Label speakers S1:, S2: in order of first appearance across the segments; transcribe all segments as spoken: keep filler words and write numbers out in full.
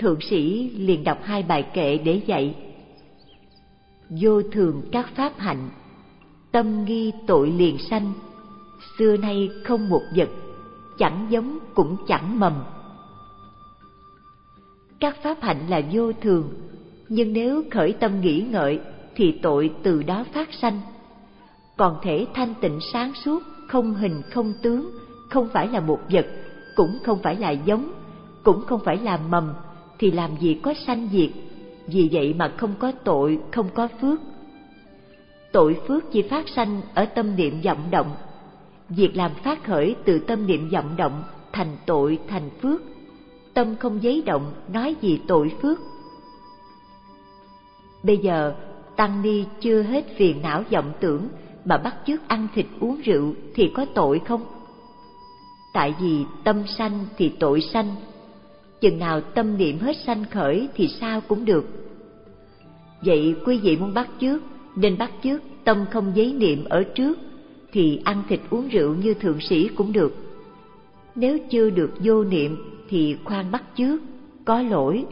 S1: Thượng sĩ liền đọc hai bài kệ để dạy: vô thường các pháp hạnh, tâm nghi tội liền sanh, xưa nay không một vật, chẳng giống cũng chẳng mầm. Các pháp hạnh là vô thường, nhưng nếu khởi tâm nghĩ ngợi thì tội từ đó phát sanh. Còn thể thanh tịnh sáng suốt, không hình không tướng, không phải là một vật, cũng không phải là giống, cũng không phải là mầm, thì làm gì có sanh diệt. Vì vậy mà không có tội, không có phước. Tội phước chỉ phát sanh ở tâm niệm vọng động. Việc làm phát khởi từ tâm niệm vọng động thành tội thành phước. Tâm không giấy động, nói gì tội phước. Bây giờ tăng ni chưa hết phiền não vọng tưởng mà bắt chước ăn thịt uống rượu thì có tội không? Tại vì tâm sanh thì tội sanh. Chừng nào tâm niệm hết sanh khởi thì sao cũng được. Vậy quý vị muốn bắt chước nên bắt chước tâm không giấy niệm ở trước, thì ăn thịt uống rượu như thượng sĩ cũng được. Nếu chưa được vô niệm thì khoan bắt chước, có lỗi.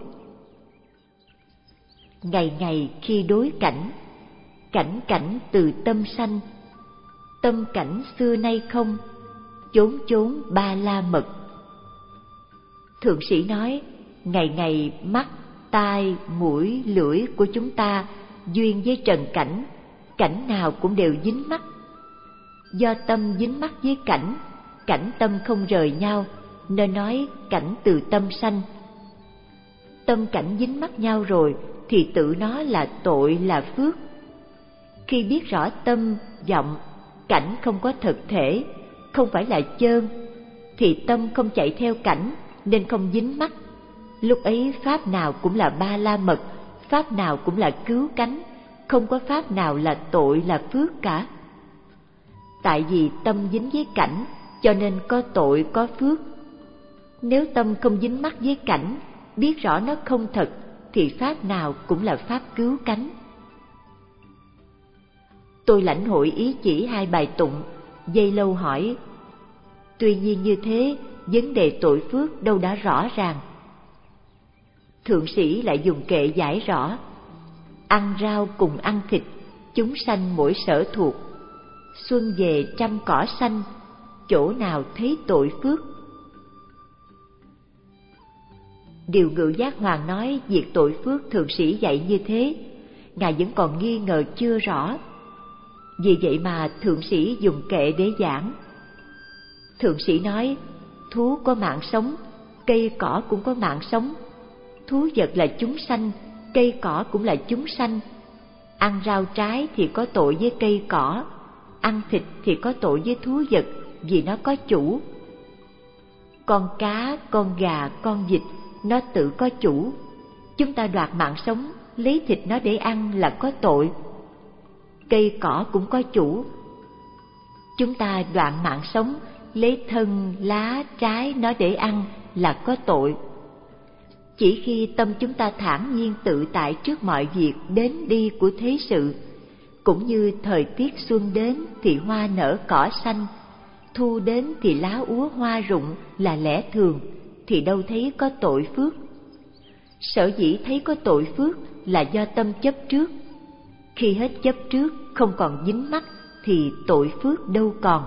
S1: Ngày ngày khi đối cảnh, cảnh cảnh từ tâm sanh, tâm cảnh xưa nay không, chốn chốn ba la mật. Thượng sĩ nói, ngày ngày mắt, tai, mũi, lưỡi của chúng ta duyên với trần cảnh, cảnh nào cũng đều dính mắc. Do tâm dính mắc với cảnh, cảnh tâm không rời nhau, nên nói cảnh từ tâm sanh. Tâm cảnh dính mắc nhau rồi thì tự nó là tội là phước. Khi biết rõ tâm, vọng, cảnh không có thực thể, không phải là chơn, thì tâm không chạy theo cảnh nên không dính mắc. Lúc ấy pháp nào cũng là ba la mật, pháp nào cũng là cứu cánh, không có pháp nào là tội là phước cả. Tại vì tâm dính với cảnh cho nên có tội có phước. Nếu tâm không dính mắc với cảnh, biết rõ nó không thật, thì pháp nào cũng là pháp cứu cánh. Tôi lãnh hội ý chỉ hai bài tụng, dây lâu hỏi: tuy nhiên như thế, vấn đề tội phước đâu đã rõ ràng. Thượng sĩ lại dùng kệ giải rõ: ăn rau cùng ăn thịt, chúng sanh mỗi sở thuộc. Xuân về trăm cỏ xanh, chỗ nào thấy tội phước. Điều Ngự Giác Hoàng nói việc tội phước thượng sĩ dạy như thế, ngài vẫn còn nghi ngờ chưa rõ. Vì vậy mà thượng sĩ dùng kệ để giảng. Thượng sĩ nói, thú có mạng sống, cây cỏ cũng có mạng sống. Thú vật là chúng sanh, cây cỏ cũng là chúng sanh. Ăn rau trái thì có tội với cây cỏ, ăn thịt thì có tội với thú vật, vì nó có chủ. Con cá, con gà, con vịt, nó tự có chủ. Chúng ta đoạt mạng sống, lấy thịt nó để ăn là có tội. Cây cỏ cũng có chủ. Chúng ta đoạn mạng sống, lấy thân, lá, trái nó để ăn là có tội. Chỉ khi tâm chúng ta thản nhiên tự tại trước mọi việc đến đi của thế sự, cũng như thời tiết xuân đến thì hoa nở cỏ xanh, thu đến thì lá úa hoa rụng là lẽ thường, thì đâu thấy có tội phước. Sở dĩ thấy có tội phước là do tâm chấp trước. Khi hết chấp trước, không còn dính mắc thì tội phước đâu còn.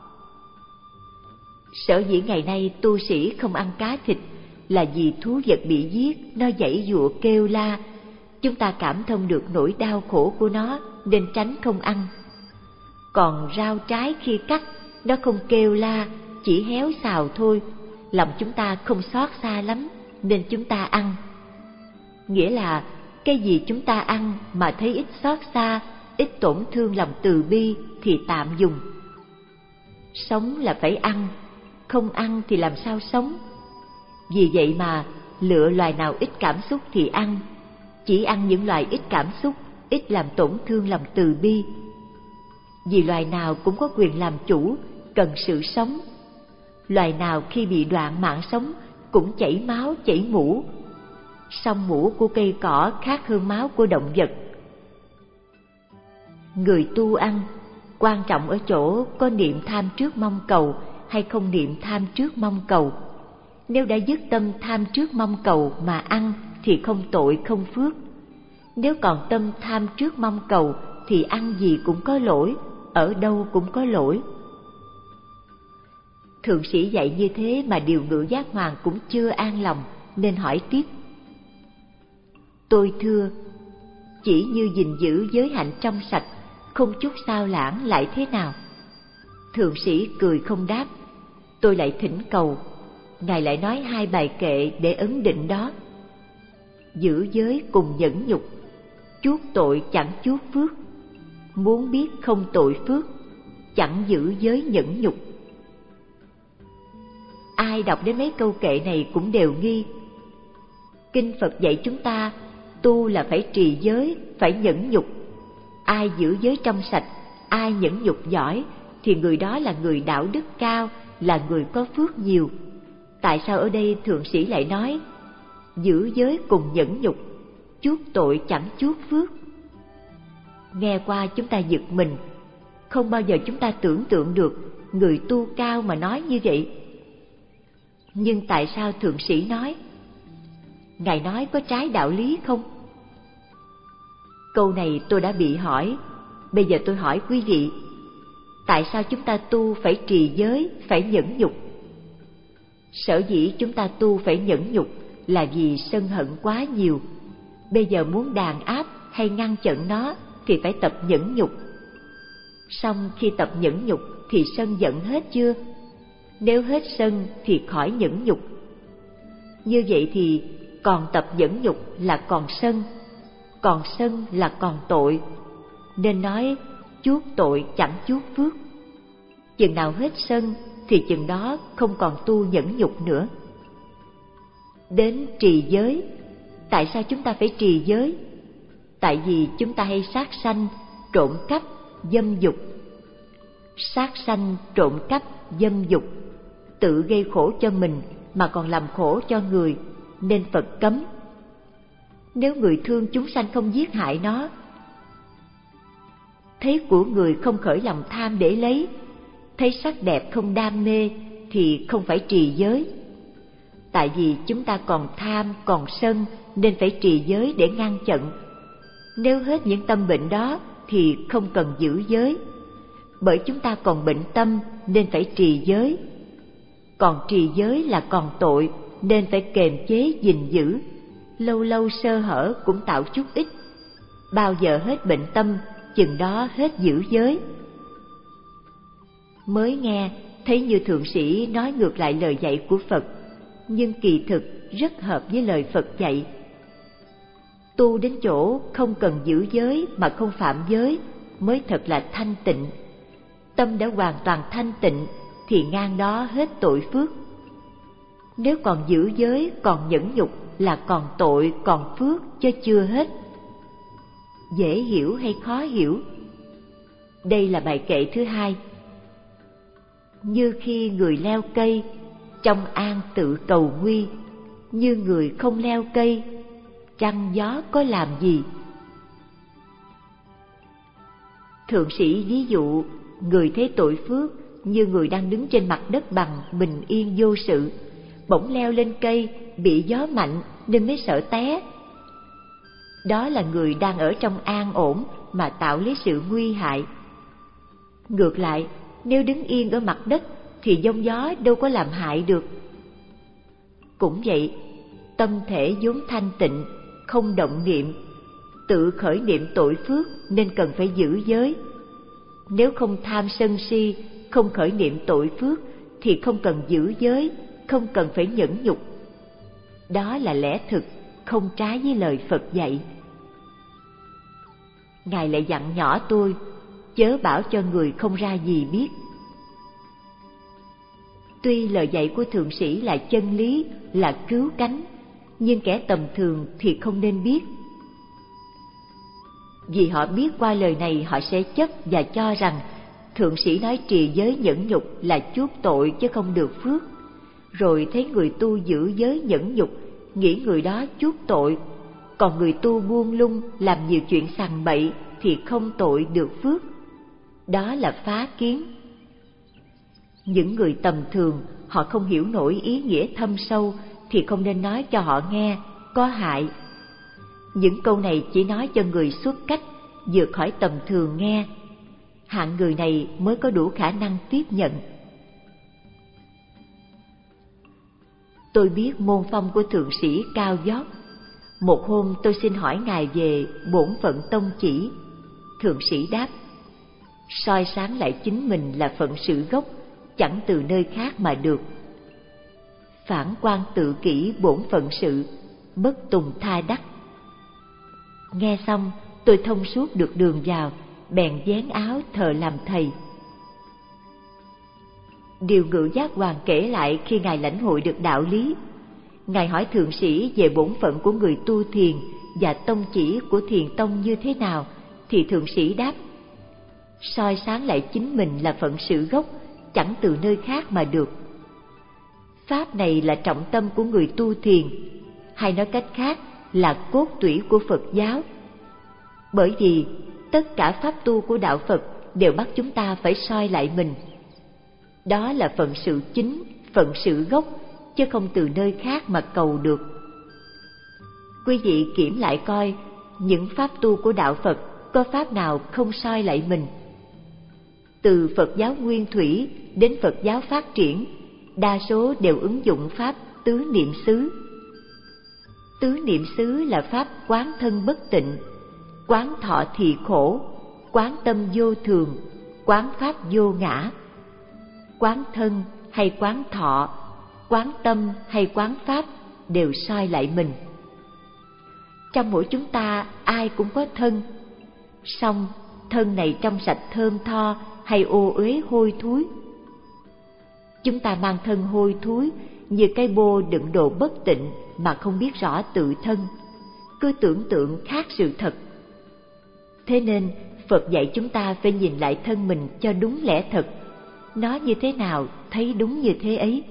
S1: Sở dĩ ngày nay tu sĩ không ăn cá thịt là vì thú vật bị giết, nó giãy giụa kêu la. Chúng ta cảm thông được nỗi đau khổ của nó nên tránh không ăn. Còn rau trái khi cắt, nó không kêu la, chỉ héo xào thôi. Lòng chúng ta không xót xa lắm nên chúng ta ăn. Nghĩa là cái gì chúng ta ăn mà thấy ít xót xa, ít tổn thương lòng từ bi thì tạm dùng. Sống là phải ăn, không ăn thì làm sao sống. Vì vậy mà lựa loài nào ít cảm xúc thì ăn, chỉ ăn những loài ít cảm xúc, ít làm tổn thương lòng từ bi. Vì loài nào cũng có quyền làm chủ, cần sự sống. Loài nào khi bị đoạn mạng sống cũng chảy máu chảy mũ. Song mũ của cây cỏ khác hơn máu của động vật. Người tu ăn, quan trọng ở chỗ có niệm tham trước mong cầu hay không niệm tham trước mong cầu. Nếu đã dứt tâm tham trước mong cầu mà ăn thì không tội không phước. Nếu còn tâm tham trước mong cầu thì ăn gì cũng có lỗi, ở đâu cũng có lỗi. Thượng sĩ dạy như thế mà Điều Ngự Giác Hoàng cũng chưa an lòng, nên hỏi tiếp. Tôi thưa, chỉ như gìn giữ giới hạnh trong sạch, không chút sao lãng lại thế nào? Thượng sĩ cười không đáp. Tôi lại thỉnh cầu, Ngài lại nói hai bài kệ để ấn định đó. Giữ giới cùng nhẫn nhục, chuốc tội chẳng chuốc phước. Muốn biết không tội phước, chẳng giữ giới nhẫn nhục. Ai đọc đến mấy câu kệ này cũng đều nghi. Kinh Phật dạy chúng ta tu là phải trì giới, phải nhẫn nhục. Ai giữ giới trong sạch, ai nhẫn nhục giỏi thì người đó là người đạo đức cao, là người có phước nhiều. Tại sao ở đây thượng sĩ lại nói giữ giới cùng nhẫn nhục, chuốc tội chẳng chuốc phước? Nghe qua chúng ta giật mình, không bao giờ chúng ta tưởng tượng được người tu cao mà nói như vậy. Nhưng tại sao thượng sĩ nói? Ngài nói có trái đạo lý không? Câu này tôi đã bị hỏi, bây giờ tôi hỏi quý vị, tại sao chúng ta tu phải trì giới, phải nhẫn nhục? Sở dĩ chúng ta tu phải nhẫn nhục là vì sân hận quá nhiều. Bây giờ muốn đàn áp hay ngăn chặn nó thì phải tập nhẫn nhục. Xong khi tập nhẫn nhục thì sân giận hết chưa? Nếu hết sân thì khỏi nhẫn nhục. Như vậy thì còn tập nhẫn nhục là còn sân, còn sân là còn tội. Nên nói chuốc tội chẳng chuốc phước. Chừng nào hết sân thì chừng đó không còn tu nhẫn nhục nữa. Đến trì giới, tại sao chúng ta phải trì giới? Tại vì chúng ta hay sát sanh, trộm cắp, dâm dục. Sát sanh, trộm cắp, dâm dục, tự gây khổ cho mình mà còn làm khổ cho người, nên Phật cấm. Nếu người thương chúng sanh không giết hại nó, thấy của người không khởi lòng tham để lấy, thấy sắc đẹp không đam mê thì không phải trì giới. Tại vì chúng ta còn tham, còn sân nên phải trì giới để ngăn chặn. Nếu hết những tâm bệnh đó thì không cần giữ giới. Bởi chúng ta còn bệnh tâm nên phải trì giới. Còn trì giới là còn tội nên phải kềm chế gìn giữ. Lâu lâu sơ hở cũng tạo chút ít. Bao giờ hết bệnh tâm, chừng đó hết giữ giới. Mới nghe thấy như thượng sĩ nói ngược lại lời dạy của Phật, nhưng kỳ thực rất hợp với lời Phật dạy. Tu đến chỗ không cần giữ giới mà không phạm giới mới thật là thanh tịnh. Tâm đã hoàn toàn thanh tịnh thì ngang đó hết tội phước. Nếu còn giữ giới, còn nhẫn nhục là còn tội, còn phước chứ chưa hết. Dễ hiểu hay khó hiểu? Đây là bài kệ thứ hai. Như khi người leo cây, trong an tự cầu nguy, như người không leo cây, trăng gió có làm gì? Thượng sĩ ví dụ người thấy tội phước như người đang đứng trên mặt đất bằng, bình yên vô sự, bỗng leo lên cây, bị gió mạnh nên mới sợ té. Đó là người đang ở trong an ổn mà tạo lấy sự nguy hại. Ngược lại, nếu đứng yên ở mặt đất thì giông gió đâu có làm hại được. Cũng vậy, tâm thể vốn thanh tịnh, không động niệm, tự khởi niệm tội phước nên cần phải giữ giới. Nếu không tham sân si, không khởi niệm tội phước thì không cần giữ giới, không cần phải nhẫn nhục. Đó là lẽ thực, không trái với lời Phật dạy. Ngài lại dặn nhỏ tôi, chớ bảo cho người không ra gì biết. Tuy lời dạy của thượng sĩ là chân lý, là cứu cánh, nhưng kẻ tầm thường thì không nên biết. Vì họ biết qua lời này họ sẽ chấp và cho rằng thượng sĩ nói trì giới nhẫn nhục là chuốc tội chứ không được phước. Rồi thấy người tu giữ giới nhẫn nhục, nghĩ người đó chuốc tội, còn người tu buông lung làm nhiều chuyện sằng bậy thì không tội được phước. Đó là phá kiến. Những người tầm thường, họ không hiểu nổi ý nghĩa thâm sâu thì không nên nói cho họ nghe, có hại. Những câu này chỉ nói cho người xuất cách, vượt khỏi tầm thường nghe. Hạng người này mới có đủ khả năng tiếp nhận. Tôi biết môn phong của thượng sĩ cao vót. Một hôm tôi xin hỏi ngài về bổn phận tông chỉ. Thượng sĩ đáp: soi sáng lại chính mình là phận sự gốc, chẳng từ nơi khác mà được. Phản quan tự kỷ bổn phận sự, bất tùng tha đắc. Nghe xong, tôi thông suốt được đường vào, bèn vén áo thờ làm thầy. Điều Ngự Giác Hoàng kể lại khi ngài lãnh hội được đạo lý. Ngài hỏi thượng sĩ về bổn phận của người tu thiền và tông chỉ của thiền tông như thế nào, thì thượng sĩ đáp: soi sáng lại chính mình là phận sự gốc, chẳng từ nơi khác mà được. Pháp này là trọng tâm của người tu thiền, hay nói cách khác là cốt tủy của Phật giáo. Bởi vì tất cả pháp tu của đạo Phật đều bắt chúng ta phải soi lại mình. Đó là phận sự chính, phận sự gốc, chứ không từ nơi khác mà cầu được. Quý vị kiểm lại coi, những pháp tu của đạo Phật có pháp nào không soi lại mình? Từ Phật giáo nguyên thủy đến Phật giáo phát triển, đa số đều ứng dụng pháp tứ niệm xứ. Tứ niệm xứ là pháp quán thân bất tịnh, quán thọ thì khổ, quán tâm vô thường, quán pháp vô ngã. Quán thân hay quán thọ, quán tâm hay quán pháp đều soi lại mình. Trong mỗi chúng ta ai cũng có thân, song thân này trong sạch thơm tho hay ô uế hôi thối. Chúng ta mang thân hôi thối như cái bô đựng đồ bất tịnh mà không biết rõ tự thân, cứ tưởng tượng khác sự thật. Thế nên Phật dạy chúng ta phải nhìn lại thân mình cho đúng lẽ thật. Nó như thế nào, thấy đúng như thế ấy.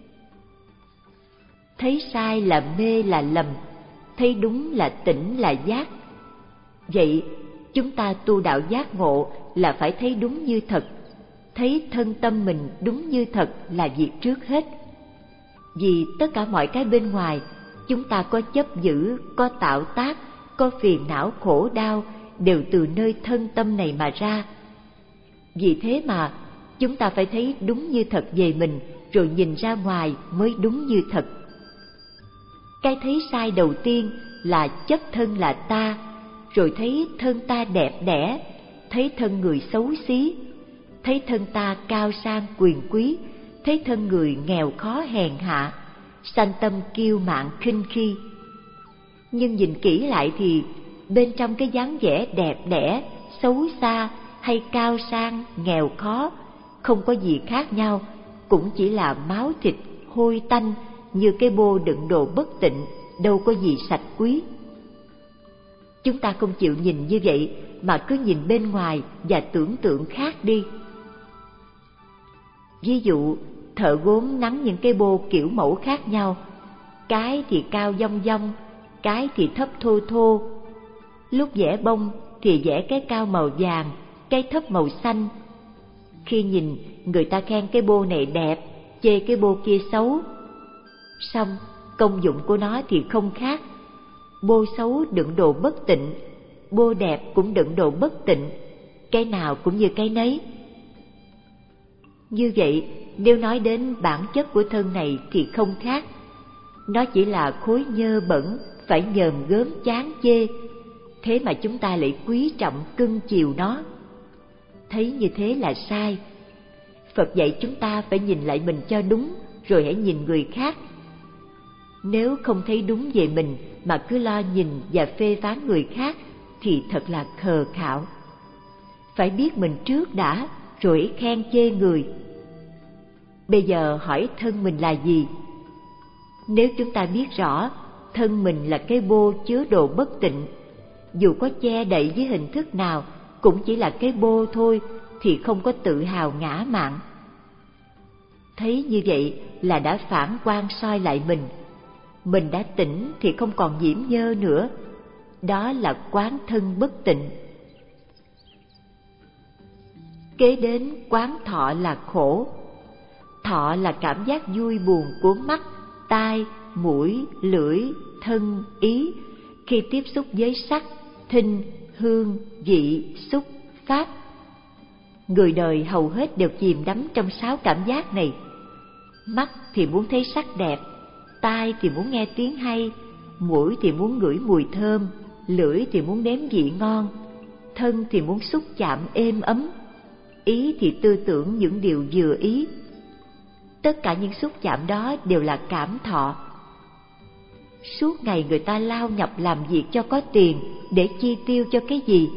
S1: Thấy sai là mê là lầm, thấy đúng là tỉnh là giác. Vậy chúng ta tu đạo giác ngộ là phải thấy đúng như thật, thấy thân tâm mình đúng như thật là việc trước hết. Vì tất cả mọi cái bên ngoài, chúng ta có chấp giữ, có tạo tác, có phiền não khổ đau, đều từ nơi thân tâm này mà ra. Vì thế mà chúng ta phải thấy đúng như thật về mình, rồi nhìn ra ngoài mới đúng như thật. Cái thấy sai đầu tiên là chấp thân là ta, rồi thấy thân ta đẹp đẽ, thấy thân người xấu xí, thấy thân ta cao sang quyền quý, thấy thân người nghèo khó hèn hạ, sanh tâm kiêu mạn khinh khi. Nhưng nhìn kỹ lại thì bên trong cái dáng vẻ đẹp đẽ, xấu xa hay cao sang, nghèo khó không có gì khác nhau, cũng chỉ là máu thịt hôi tanh như cái bô đựng đồ bất tịnh, đâu có gì sạch quý. Chúng ta không chịu nhìn như vậy mà cứ nhìn bên ngoài và tưởng tượng khác đi. Ví dụ, thợ gốm nắn những cái bô kiểu mẫu khác nhau, cái thì cao dong dong, cái thì thấp thô thô. Lúc vẽ bông thì vẽ cái cao màu vàng, cái thấp màu xanh. Khi nhìn, người ta khen cái bô này đẹp, chê cái bô kia xấu. Xong, công dụng của nó thì không khác. Bô xấu đựng đồ bất tịnh, bô đẹp cũng đựng đồ bất tịnh, cái nào cũng như cái nấy. Như vậy, nếu nói đến bản chất của thân này thì không khác. Nó chỉ là khối nhơ bẩn, phải nhờm gớm chán chê. Thế mà chúng ta lại quý trọng cưng chiều nó. Thấy như thế là sai. Phật dạy chúng ta phải nhìn lại mình cho đúng, rồi hãy nhìn người khác. Nếu không thấy đúng về mình mà cứ lo nhìn và phê phán người khác thì thật là khờ khạo. Phải biết mình trước đã, rồi khen chê người. Bây giờ hỏi thân mình là gì? Nếu chúng ta biết rõ thân mình là cái bô chứa đồ bất tịnh, dù có che đậy với hình thức nào cũng chỉ là cái bô thôi, thì không có tự hào ngã mạn. Thấy như vậy là đã phản quan soi lại mình. Mình đã tỉnh thì không còn nhiễm nhơ nữa. Đó là quán thân bất tịnh. Kế đến quán thọ là khổ. thọ là cảm giác vui buồn của mắt, tai, mũi, lưỡi, thân, ý khi tiếp xúc với sắc, thinh, hương, vị, xúc, pháp. Người đời hầu hết đều chìm đắm trong sáu cảm giác này. Mắt thì muốn thấy sắc đẹp, tai thì muốn nghe tiếng hay, mũi thì muốn ngửi mùi thơm, lưỡi thì muốn nếm vị ngon, thân thì muốn xúc chạm êm ấm, ý thì tư tưởng những điều vừa ý. Tất cả những xúc chạm đó đều là cảm thọ. Suốt ngày người ta lao nhọc làm việc cho có tiền để chi tiêu cho cái gì?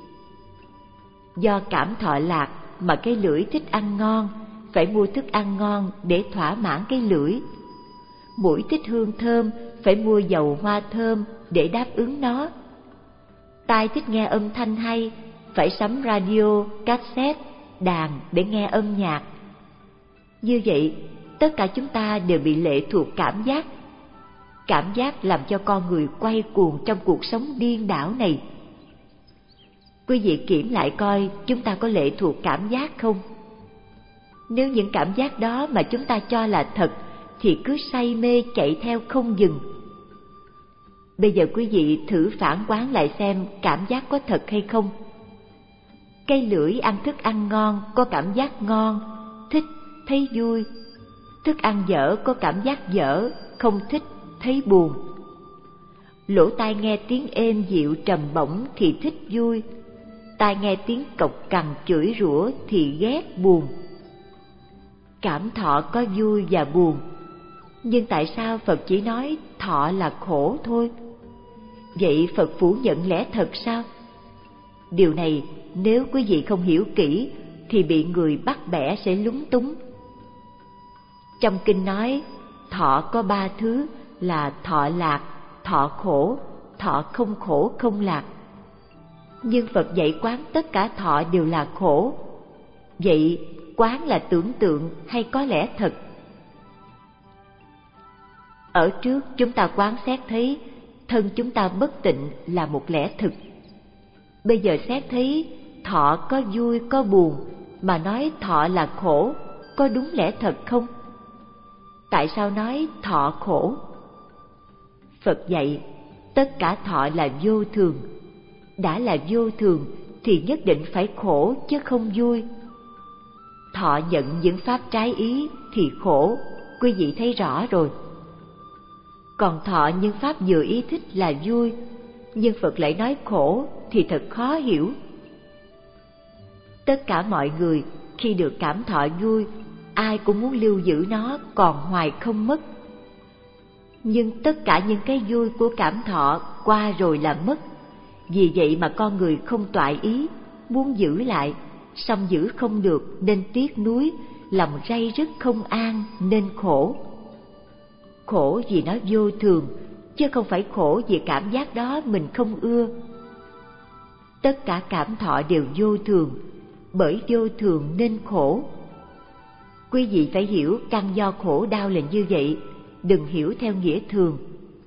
S1: Do cảm thọ lạc mà cái lưỡi thích ăn ngon, phải mua thức ăn ngon để thỏa mãn cái lưỡi. Mũi thích hương thơm, phải mua dầu hoa thơm để đáp ứng nó. Tai thích nghe âm thanh hay, phải sắm radio, cassette, đàn để nghe âm nhạc. Như vậy, tất cả chúng ta đều bị lệ thuộc cảm giác. Cảm giác làm cho con người quay cuồng trong cuộc sống điên đảo này. Quý vị kiểm lại coi chúng ta có lệ thuộc cảm giác không? Nếu những cảm giác đó mà chúng ta cho là thật thì cứ say mê chạy theo không dừng. Bây giờ quý vị thử phản quán lại xem cảm giác có thật hay không. Cây lưỡi ăn thức ăn ngon có cảm giác ngon, thích, thấy vui. Thức ăn dở có cảm giác dở, không thích, thấy buồn. Lỗ tai nghe tiếng êm dịu trầm bổng thì thích vui, tai nghe tiếng cộc cằn chửi rủa thì ghét buồn. Cảm thọ có vui và buồn, nhưng tại sao Phật chỉ nói thọ là khổ thôi? Vậy Phật phủ nhận lẽ thật sao? Điều này nếu quý vị không hiểu kỹ thì bị người bắt bẻ sẽ lúng túng. Trong kinh nói thọ có ba thứ là thọ lạc, thọ khổ, thọ không khổ không lạc. Nhưng Phật dạy quán tất cả thọ đều là khổ. Vậy quán là tưởng tượng hay có lẽ thật? Ở trước chúng ta quán xét thấy thân chúng ta bất tịnh là một lẽ thực. Bây giờ xét thấy thọ có vui có buồn mà nói thọ là khổ, có đúng lẽ thật không? Tại sao nói thọ khổ? Phật dạy tất cả thọ là vô thường. Đã là vô thường thì nhất định phải khổ chứ không vui. Thọ nhận những pháp trái ý thì khổ, quý vị thấy rõ rồi. Còn thọ những pháp vừa ý thích là vui, nhưng Phật lại nói khổ thì thật khó hiểu. Tất cả mọi người khi được cảm thọ vui, ai cũng muốn lưu giữ nó còn hoài không mất. Nhưng tất cả những cái vui của cảm thọ qua rồi là mất. Vì vậy mà con người không toại ý, muốn giữ lại, song giữ không được nên tiếc nuối, lòng ray rứt không an nên khổ. Khổ vì nó vô thường, chứ không phải khổ vì cảm giác đó mình không ưa. Tất cả cảm thọ đều vô thường, bởi vô thường nên khổ. Quý vị phải hiểu căn do khổ đau là như vậy, đừng hiểu theo nghĩa thường.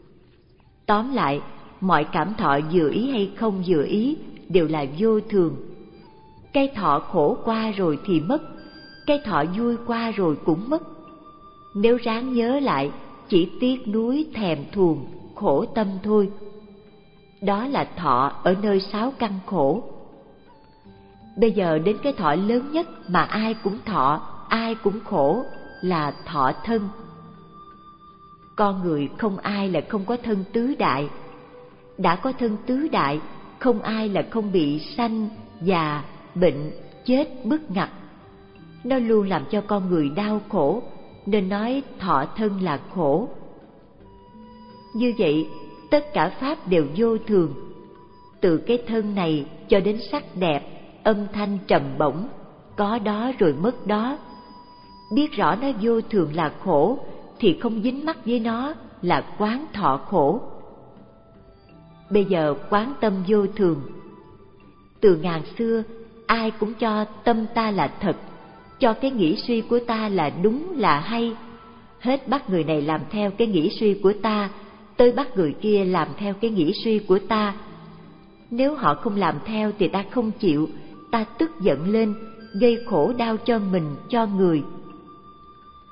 S1: Tóm lại, mọi cảm thọ vừa ý hay không vừa ý đều là vô thường. Cái thọ khổ qua rồi thì mất, cái thọ vui qua rồi cũng mất. Nếu ráng nhớ lại, chỉ tiếc nuối thèm thuồng, khổ tâm thôi. Đó là thọ ở nơi sáu căn khổ. Bây giờ đến cái thọ lớn nhất mà ai cũng thọ, ai cũng khổ là thọ thân. Con người không ai là không có thân tứ đại. Đã có thân tứ đại, không ai là không bị sanh, già, bệnh, chết bức ngặt. Nó luôn làm cho con người đau khổ, nên nói thọ thân là khổ. Như vậy, tất cả pháp đều vô thường. Từ cái thân này cho đến sắc đẹp, âm thanh trầm bổng, có đó rồi mất đó. Biết rõ nó vô thường là khổ, thì không dính mắc với nó là quán thọ khổ. Bây giờ quán tâm vô thường. Từ ngàn xưa, ai cũng cho tâm ta là thật, cho cái nghĩ suy của ta là đúng là hay. Hết bắt người này làm theo cái nghĩ suy của ta, tới bắt người kia làm theo cái nghĩ suy của ta. Nếu họ không làm theo thì ta không chịu, ta tức giận lên, gây khổ đau cho mình, cho người.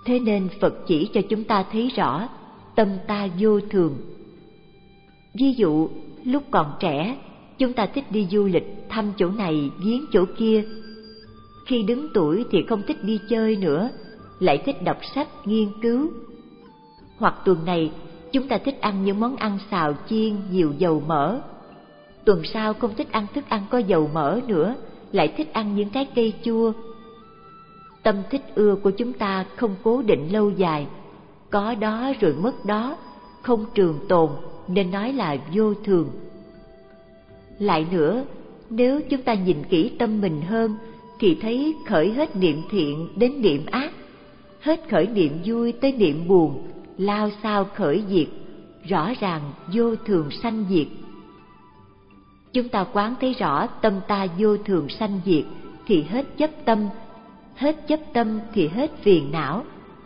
S1: Thế nên Phật chỉ cho chúng ta thấy rõ tâm ta vô thường. Ví dụ, lúc còn trẻ, chúng ta thích đi du lịch, thăm chỗ này, viếng chỗ kia. Khi đứng tuổi thì không thích đi chơi nữa, lại thích đọc sách, nghiên cứu. Hoặc tuần này, chúng ta thích ăn những món ăn xào chiên nhiều dầu mỡ. Tuần sau không thích ăn thức ăn có dầu mỡ nữa, lại thích ăn những cái cây chua. Tâm thích ưa của chúng ta không cố định lâu dài, có đó rồi mất đó, không trường tồn, nên nói là vô thường. Lại nữa, nếu chúng ta nhìn kỹ tâm mình hơn, thì thấy khởi hết niệm thiện đến niệm ác, hết khởi niệm vui tới niệm buồn, lao sao khởi diệt, rõ ràng vô thường sanh diệt. Chúng ta quán thấy rõ tâm ta vô thường sanh diệt thì hết chấp tâm, hết chấp tâm thì hết phiền não.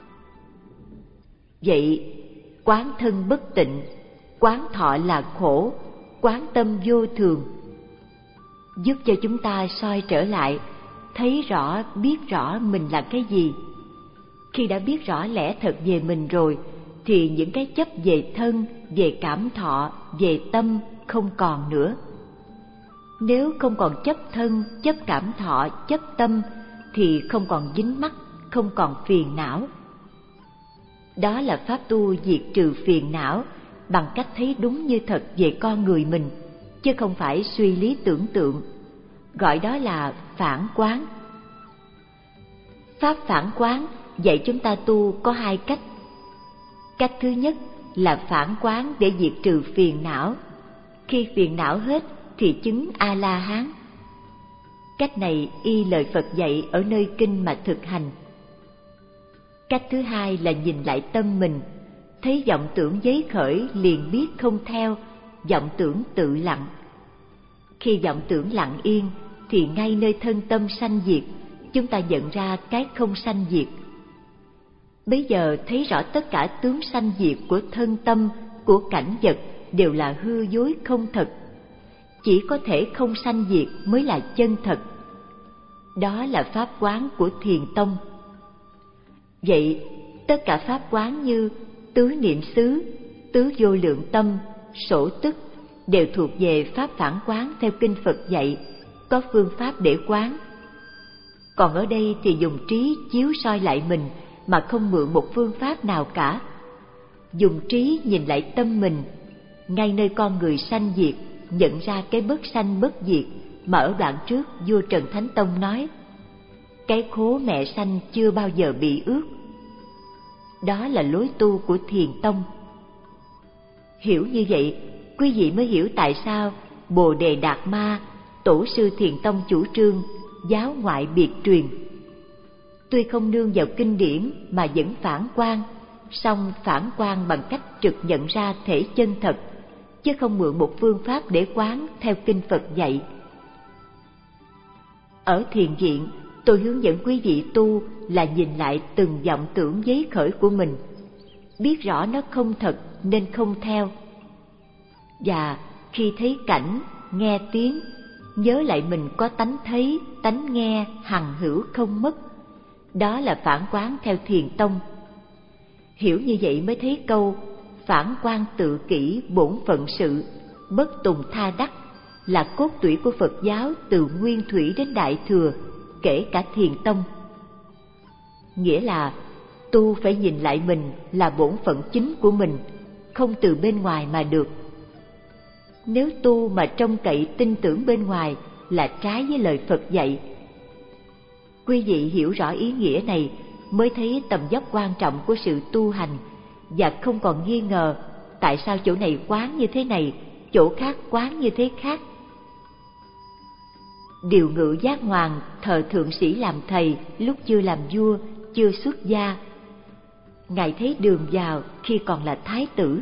S1: Vậy, quán thân bất tịnh, quán thọ là khổ, quán tâm vô thường, giúp cho chúng ta soi trở lại, thấy rõ, biết rõ mình là cái gì. Khi đã biết rõ lẽ thật về mình rồi, thì những cái chấp về thân, về cảm thọ, về tâm không còn nữa. Nếu không còn chấp thân, chấp cảm thọ, chấp tâm, thì không còn dính mắc, không còn phiền não. Đó là pháp tu diệt trừ phiền não bằng cách thấy đúng như thật về con người mình, chứ không phải suy lý tưởng tượng. Gọi đó là phản quán. Pháp phản quán dạy chúng ta tu có hai cách. Cách thứ nhất là phản quán để diệt trừ phiền não. Khi phiền não hết thì chứng A-la-hán. Cách này y lời Phật dạy ở nơi kinh mà thực hành. Cách thứ hai là nhìn lại tâm mình, thấy vọng tưởng giấy khởi liền biết không theo, vọng tưởng tự lặng. Khi vọng tưởng lặng yên thì ngay nơi thân tâm sanh diệt, chúng ta nhận ra cái không sanh diệt. Bấy giờ thấy rõ tất cả tướng sanh diệt của thân tâm, của cảnh vật đều là hư dối không thật. Chỉ có thể không sanh diệt mới là chân thật. Đó là pháp quán của Thiền Tông. Vậy, tất cả pháp quán như tứ niệm xứ, tứ vô lượng tâm, sổ tức đều thuộc về pháp phản quán theo kinh Phật dạy, có phương pháp để quán. Còn ở đây thì dùng trí chiếu soi lại mình mà không mượn một phương pháp nào cả. Dùng trí nhìn lại tâm mình, ngay nơi con người sanh diệt, nhận ra cái bất sanh bất diệt mà ở đoạn trước vua Trần Thánh Tông nói: cái khố mẹ sanh chưa bao giờ bị ướt. Đó là lối tu của Thiền Tông. Hiểu như vậy, quý vị mới hiểu tại sao Bồ Đề Đạt Ma, tổ sư Thiền Tông chủ trương giáo ngoại biệt truyền. Tuy không nương vào kinh điển mà vẫn phản quang, song phản quang bằng cách trực nhận ra thể chân thật, chứ không mượn một phương pháp để quán theo kinh Phật dạy. Ở thiền viện, tôi hướng dẫn quý vị tu là nhìn lại từng vọng tưởng giấy khởi của mình, biết rõ nó không thật nên không theo. Và khi thấy cảnh, nghe tiếng, nhớ lại mình có tánh thấy, tánh nghe, hằng hữu không mất. Đó là phản quán theo Thiền Tông. Hiểu như vậy mới thấy câu phản quan tự kỷ bổn phận sự, bất tùng tha đắc là cốt tủy của Phật giáo từ Nguyên Thủy đến Đại Thừa, kể cả Thiền Tông. Nghĩa là tu phải nhìn lại mình là bổn phận chính của mình, không từ bên ngoài mà được. Nếu tu mà trông cậy tin tưởng bên ngoài là trái với lời Phật dạy. Quý vị hiểu rõ ý nghĩa này mới thấy tầm dốc quan trọng của sự tu hành, và không còn nghi ngờ tại sao chỗ này quán như thế này, chỗ khác quán như thế khác. Điều Ngự Giác Hoàng thờ thượng sĩ làm thầy lúc chưa làm vua, chưa xuất gia. Ngài thấy đường vào khi còn là thái tử.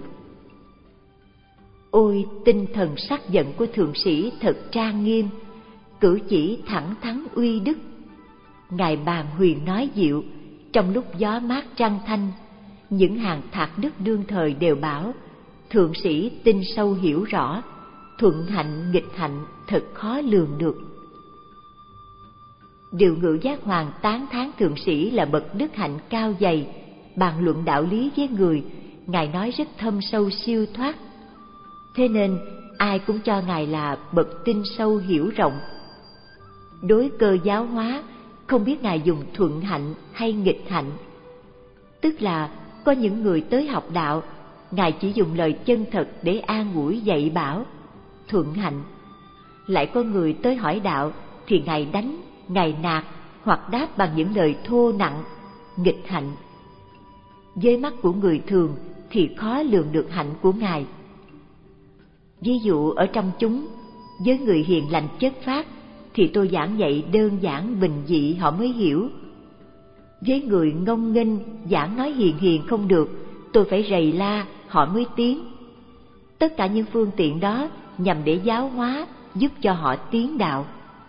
S1: Ôi, tinh thần sắc giận của thượng sĩ thật trang nghiêm, cử chỉ thẳng thắn uy đức. Ngài bàn huyền nói diệu, trong lúc gió mát trăng thanh, những hàng thạc đức đương thời đều bảo thượng sĩ tin sâu hiểu rõ, thuận hạnh nghịch hạnh thật khó lường được. Điều Ngự Giác Hoàng tán thán thượng sĩ là bậc đức hạnh cao dày, bàn luận đạo lý với người, Ngài nói rất thâm sâu siêu thoát. Thế nên ai cũng cho Ngài là bậc tinh sâu hiểu rộng. Đối cơ giáo hóa, không biết Ngài dùng thuận hạnh hay nghịch hạnh. Tức là có những người tới học đạo, Ngài chỉ dùng lời chân thật để an ủi dạy bảo, thuận hạnh. Lại có người tới hỏi đạo thì Ngài đánh, Ngài nạt hoặc đáp bằng những lời thô nặng, nghịch hạnh. Với mắt của người thường thì khó lường được hạnh của Ngài. Ví dụ ở trong chúng, với người hiền lành chất phác thì tôi giảng dạy đơn giản bình dị họ mới hiểu. Với người ngông nghênh giảng nói hiền hiền không được, tôi phải rầy la họ mới tiến. Tất cả những phương tiện đó nhằm để giáo hóa, giúp cho họ tiến đạo.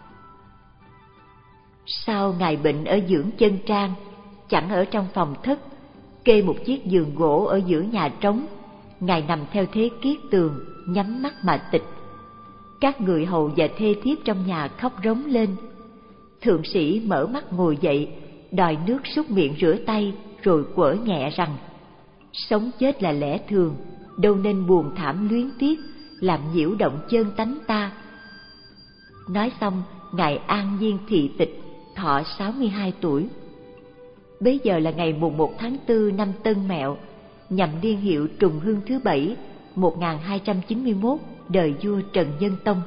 S1: Sau Ngài bệnh ở dưỡng chân trang, chẳng ở trong phòng thất, kê một chiếc giường gỗ ở giữa nhà trống, Ngài nằm theo thế kiết tường, nhắm mắt mà tịch. Các người hầu và thê thiếp trong nhà khóc rống lên. Thượng sĩ mở mắt ngồi dậy, đòi nước súc miệng rửa tay, rồi quở nhẹ rằng: sống chết là lẽ thường, đâu nên buồn thảm luyến tiếc, làm nhiễu động chân tánh ta. Nói xong, Ngài an nhiên thị tịch, thọ sáu mươi hai tuổi. Bấy giờ là ngày mùng một tháng tư năm Tân Mẹo, nhằm niên hiệu trùng hương thứ bảy, một nghìn hai trăm chín mươi mốt, đời vua Trần Nhân Tông.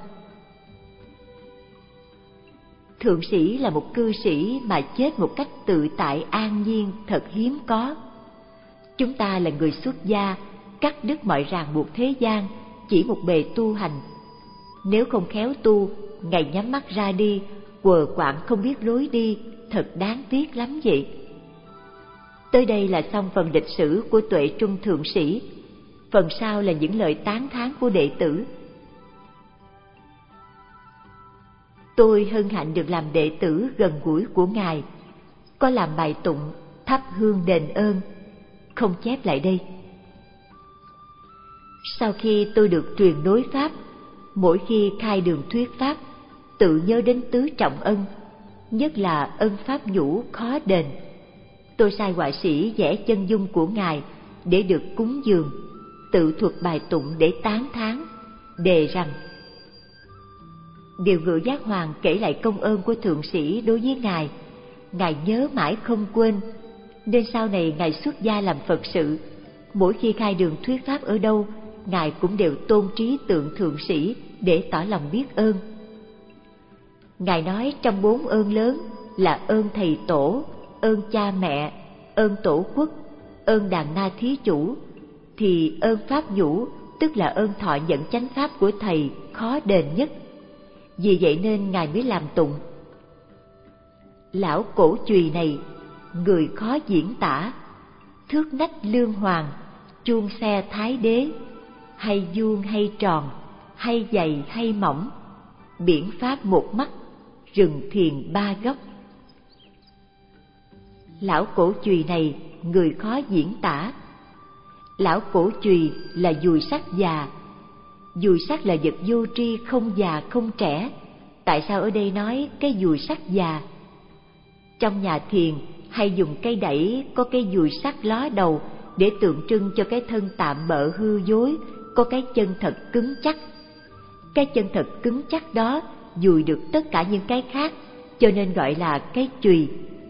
S1: Thượng sĩ là một cư sĩ mà chết một cách tự tại an nhiên thật hiếm có. Chúng ta là người xuất gia, cắt đứt mọi ràng buộc thế gian, chỉ một bề tu hành. Nếu không khéo tu, ngày nhắm mắt ra đi, quờ quạng không biết lối đi, thật đáng tiếc lắm vậy. Tới đây là xong phần lịch sử của Tuệ Trung thượng sĩ. Phần sau là những lời tán thán của đệ tử. Tôi hân hạnh được làm đệ tử gần gũi của Ngài, có làm bài tụng, thắp hương đền ơn, không chép lại đây. Sau khi tôi được truyền nối Pháp, mỗi khi khai đường thuyết Pháp, tự nhớ đến tứ trọng ân, nhất là ân Pháp nhũ khó đền. Tôi sai họa sĩ vẽ chân dung của Ngài để được cúng dường, tự thuật bài tụng để tán thán, đề rằng: Điều Ngự Giác Hoàng kể lại công ơn của thượng sĩ đối với Ngài, Ngài nhớ mãi không quên, nên sau này Ngài xuất gia làm Phật sự, mỗi khi khai đường thuyết Pháp ở đâu, Ngài cũng đều tôn trí tượng thượng sĩ để tỏ lòng biết ơn. Ngài nói trong bốn ơn lớn là ơn thầy tổ, ơn cha mẹ, ơn tổ quốc, ơn đàn na thí chủ, thì ơn Pháp nhũ, tức là ơn thọ nhận chánh Pháp của thầy, khó đền nhất. Vì vậy nên Ngài mới làm tụng: Lão cổ chùy này, người khó diễn tả, thước nách lương hoàng, chuông xe thái đế, hay vuông hay tròn, hay dày hay mỏng, biển Pháp một mắt, rừng thiền ba góc. Lão cổ chùy này, người khó diễn tả. Lão cổ chùy là dùi sắt già. Dùi sắt là vật vô tri, không già không trẻ. Tại sao ở đây nói cái dùi sắt già? Trong nhà thiền hay dùng cây đẩy có cái dùi sắt ló đầu để tượng trưng cho cái thân tạm bợ hư dối, có cái chân thật cứng chắc. Cái chân thật cứng chắc đó dùi được tất cả những cái khác, cho nên gọi là cái chùy.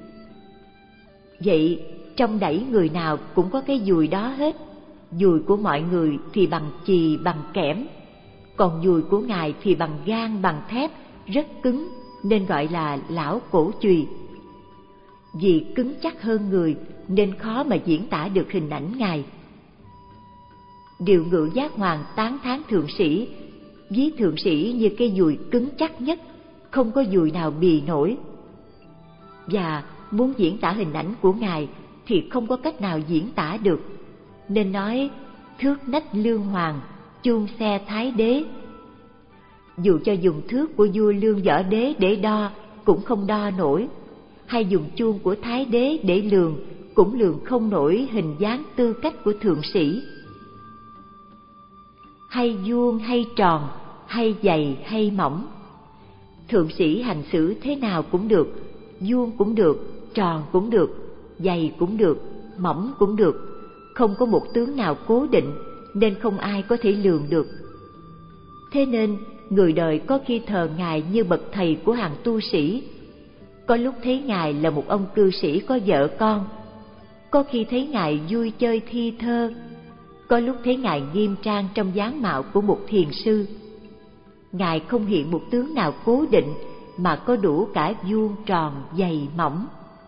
S1: Vậy trong đẩy người nào cũng có cái dùi đó hết. Dùi của mọi người thì bằng chì, bằng kẽm, còn dùi của Ngài thì bằng gan, bằng thép, rất cứng, nên gọi là lão cổ chùy. Vì cứng chắc hơn người nên khó mà diễn tả được hình ảnh Ngài. Điều Ngự Giác Hoàng tán thán thượng sĩ, ví thượng sĩ như cái dùi cứng chắc nhất, không có dùi nào bì nổi. Và muốn diễn tả hình ảnh của Ngài thì không có cách nào diễn tả được, nên nói thước nách lương hoàng, chuông xe thái đế. Dù cho dùng thước của vua Lương Võ Đế để đo cũng không đo nổi, hay dùng chuông của thái đế để lường cũng lường không nổi hình dáng tư cách của thượng sĩ. Hay vuông hay tròn, hay dày hay mỏng, thượng sĩ hành xử thế nào cũng được, vuông cũng được, tròn cũng được, dày cũng được, mỏng cũng được, không có một tướng nào cố định nên không ai có thể lường được. Thế nên người đời có khi thờ Ngài như bậc thầy của hàng tu sĩ, có lúc thấy Ngài là một ông cư sĩ có vợ con, có khi thấy Ngài vui chơi thi thơ, có lúc thấy Ngài nghiêm trang trong dáng mạo của một thiền sư. Ngài không hiện một tướng nào cố định mà có đủ cả vuông tròn dày mỏng.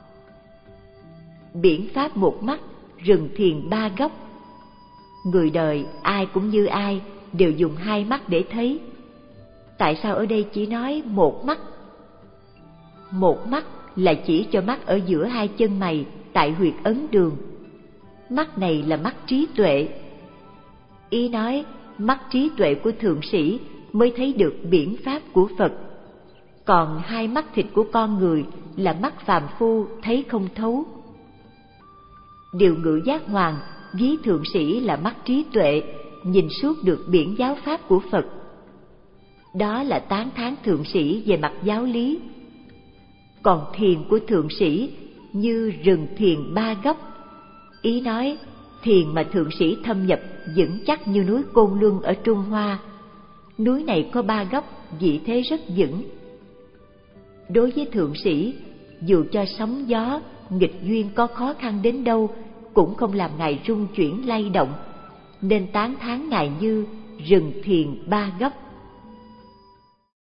S1: Biển pháp một mắt, rừng thiền ba góc. Người đời ai cũng như ai, đều dùng hai mắt để thấy. Tại sao ở đây chỉ nói một mắt? Một mắt là chỉ cho mắt ở giữa hai chân mày tại huyệt ấn đường. Mắt này là mắt trí tuệ. Ý nói mắt trí tuệ của thượng sĩ mới thấy được biển pháp của Phật. Còn hai mắt thịt của con người là mắt phàm phu thấy không thấu. Điều ngự giác hoàng ví thượng sĩ là mắt trí tuệ, nhìn suốt được biển giáo pháp của Phật. Đó là tán thán thượng sĩ về mặt giáo lý. Còn thiền của thượng sĩ như rừng thiền ba góc. Ý nói thiền mà thượng sĩ thâm nhập vững chắc như núi Côn Luân ở Trung Hoa. Núi này có ba góc, vị thế rất vững. Đối với thượng sĩ, dù cho sóng gió, nghịch duyên có khó khăn đến đâu cũng không làm Ngài rung chuyển lay động, nên tán thán Ngài như rừng thiền ba góc.